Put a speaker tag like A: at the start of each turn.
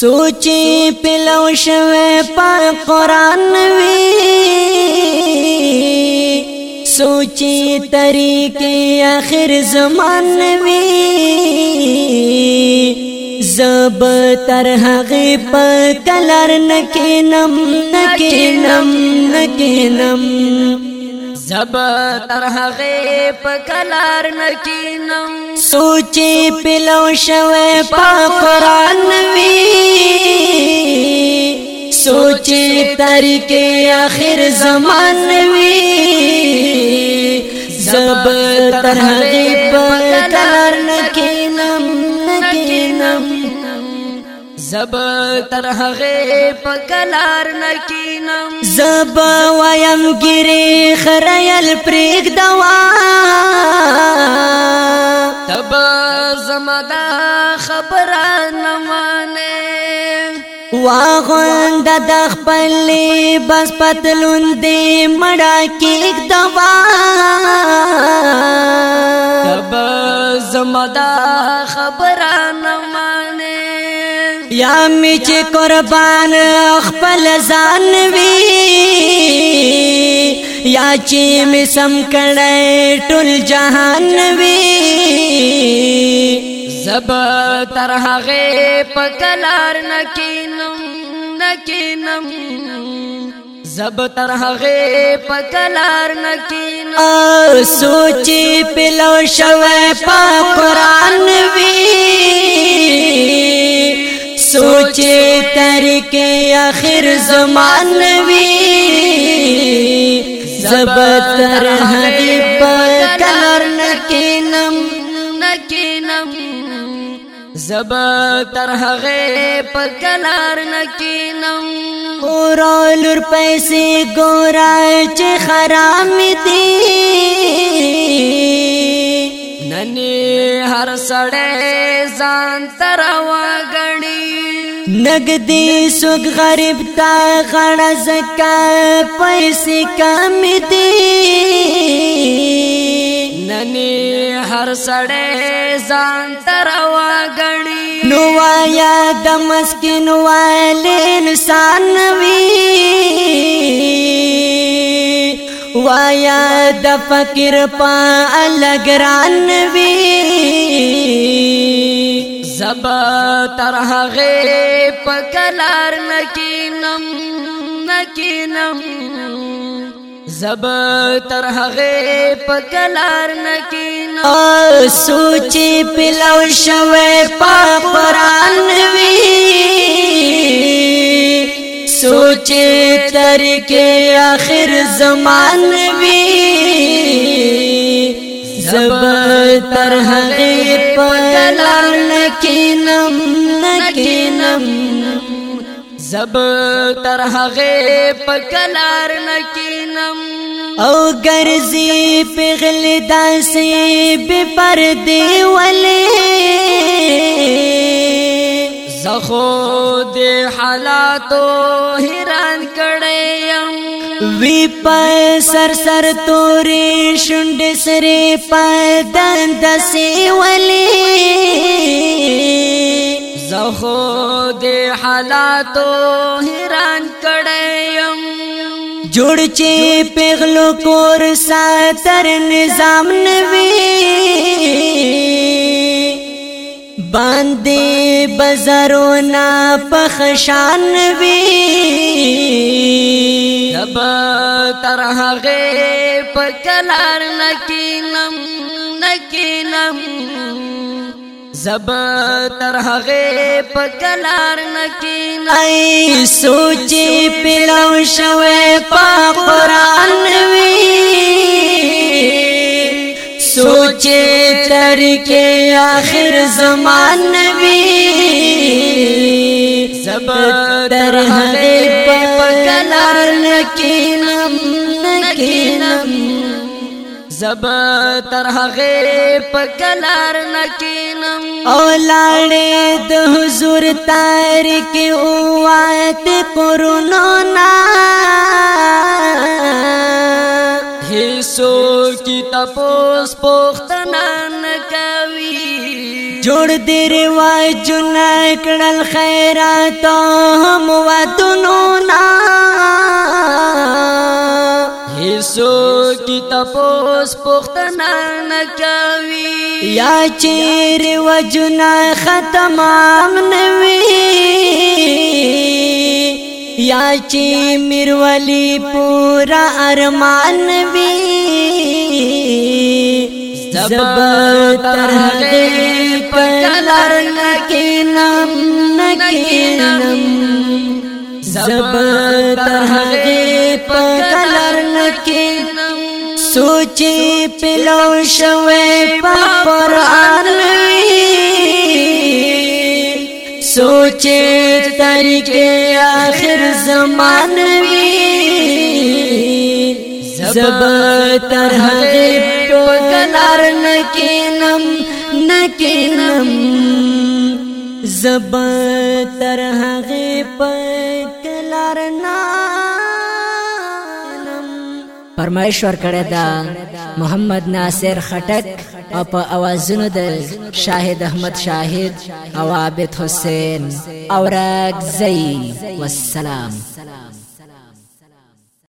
A: سوچی پلو شوه پا قرآن وی سوچی طریق آخر زمان وی زب تر حقی پا کلر نکینم
B: زب تر حقی پا کلر نکینم
A: سوچی پلو شوه پا قرآن وی سوچی طریق آخر زمان وی زب تر حقی پا کلر نکینم
B: زب تر حقی پا کلر نکینم
A: زب ویم گیری خریل پریگ دوا
B: تب زمدا خبران مانے
A: واغوند دخ پلی بس پتلون دی مڑا کیک دوا
B: تب زمدا خبران مانے
A: یا میچ قربان اخپل زان وی یا چی می سم کڑے ټول جهان وی
B: زب تر حقی پا کلر نکینم زب تر حقی پا کلر نکینم
A: سوچی پلو شوه پا قرآن وی سوچی طریق آخر زمان وی زب تر حقی پا کلر نکینم
B: زب تر حقی پا کلر نکینم
A: اورالور پیسی گورا چه خرام دی
B: ننی ہر سڑے زان تروا گڑی
A: نگدی سوک غریب تا غڑز کا پیسی کم دی
B: ننی ہر سڑے زان تروا گڑی
A: نوایا د مسکین والے انسان وی وایا د فقیر پا الگران وی
B: زب تر حقی پا کلر نکینم زب تر حقی پا کلر نکینم
A: سوچی پلو شوه پا قرآن وی سوچی طریق آخر زمان وی زب تر حقی پا کلر نکینم
B: زب تر حقی پا کلر نکینم
A: او گرزی پغل داسی بی پردی ولی
B: زخو دے حالاتو حیران کڑیم
A: وی پا سر توری شنڈ سری پا دندسی ولی
B: زخو دے حالاتو حیران کڑیم
A: جوڑ چی پیغلو کور ساتر نظام نوی باندی بزرونا پخشان وی
B: زب تر حقی پا کلر نکینم زب تر حقی پا کلر نکینم
A: ای سوچی پلو شوه پا قرآن وی سوچی طریق آخر زمان وی
B: زب
A: تر حقی پا کلر نکینم
B: زب تر حقی پا کلر نکینم
A: اولاڑے د حضور تاریک اوات قرونونا
B: حصو کی تپوس پختنان کوي
A: جوړ دې رواجونه کړل خیرات هم ودونو نا
B: هیڅو کی تپوس پختنا نکوي
A: یا چې رواجونه ختم نوي یا چې میرولی پورا ارمان وی زبتر هغه پلار نکینم زبتر هغه پلار نکینم سوچي پلو شوي په قران وی سوچے طریقے آخر زمان وی زبتر هغه پکلار نکینم زبتر هغه پکلار نانم
B: فرمایشور کړه دا محمد ناصر خټک او په اوازونو د شاهد احمد شاهد او عابد حسین اورغزی والسلام